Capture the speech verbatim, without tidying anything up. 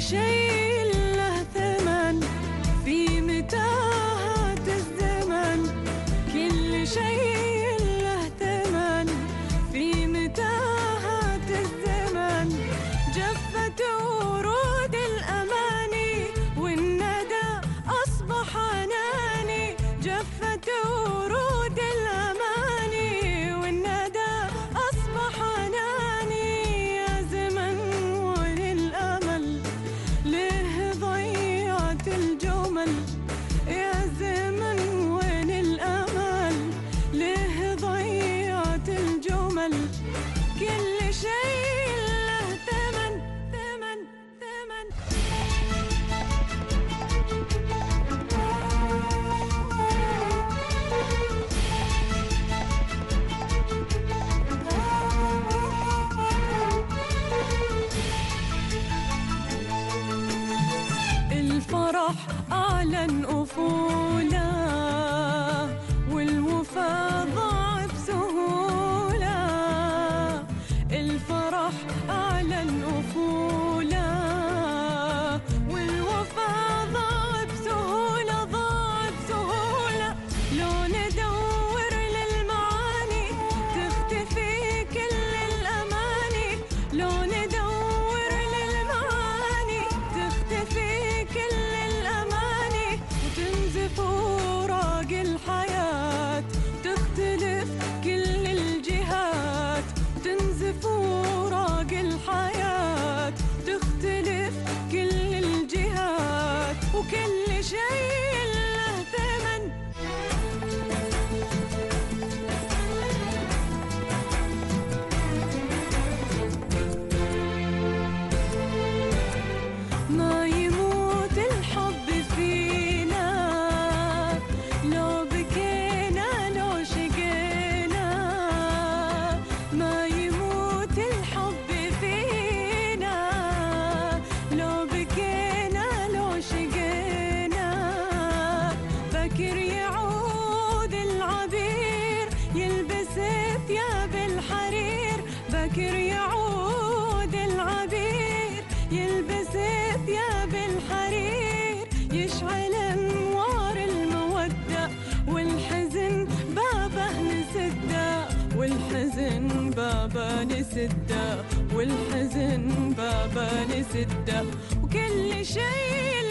شيء له ثمن في متاهات الزمن، كل شيء له ثمن في متاهات الزمن. جفت ورود الأماني والندى أصبح أناني، جفت ورود الأماني والندى أصبح أناني. يا زمن وين الأمل ليه ضيعت الجمل، يا زمن وين الأمل ليه ضيعت الجمل. كل شيء له ثمن ثمن ثمن. الفرح أعلن أفوله والوفا ضاع بسهولة، الفرح أعلن أفوله والوفا ضاع بسهولة، ضاع بسهولة. لو ندور للمعاني تختفي كل الأماني، لو ندور للمعاني تختفي كل الأماني. وتنزف أوراق الحياة تختلف كل الجهات، تنزف أوراق الحياة تختلف كل الجهات. وكل شيء له ثمن. ما يموت الحب فينا لو بكينا لو شقينا، ما يموت الحب فينا لو بكينا لو شقينا. بكر يعود العبير يلبس ثياب الحرير، بكر يعود العبير يلبس ثياب الحرير. يشعل انوار المودة والحزن بابه نسده، والحزن بابه نسده، والحزن بابه نسده. وكل شيء